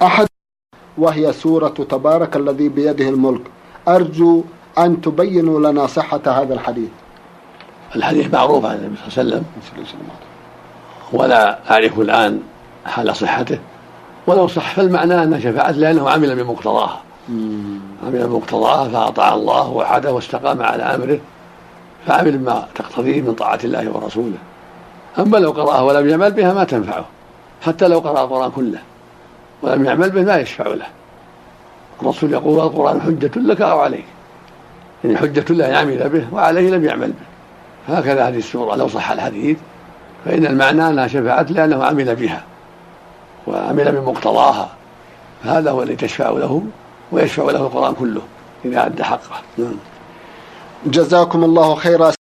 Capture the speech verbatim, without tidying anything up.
أحد، وهي سورة تبارك الذي بيده الملك. أرجو أن تبينوا لنا صحة هذا الحديث. الحديث معروف عن النبي صلى الله عليه وسلم ولا أعرف الآن حال صحته، ولو صح فالمعنى أن شفاعته لأنه عمل بمقتضاها، عمل بمقتضاها فأطاع الله وحده واستقام على أمره فعمل بما تقتضيه من طاعة الله ورسوله. أما لو قرأه ولم يعمل بها ما تنفعه، حتى لو قرأ القرآن كله ولم يعمل به ما يشفع له. الرسول يقول القرآن حجة لك أو عليك، يعني حجة له يعمل به وعليه لم يعمل به. هكذا هذه السورة لو صح الحديث فإن المعنى أنها شفاعت لأنه عمل بها وعمل بمقتضاها، هذا هو الذي تشفع له ويشفع له القرآن كله إذا أدى حقه. جزاكم الله خيرا.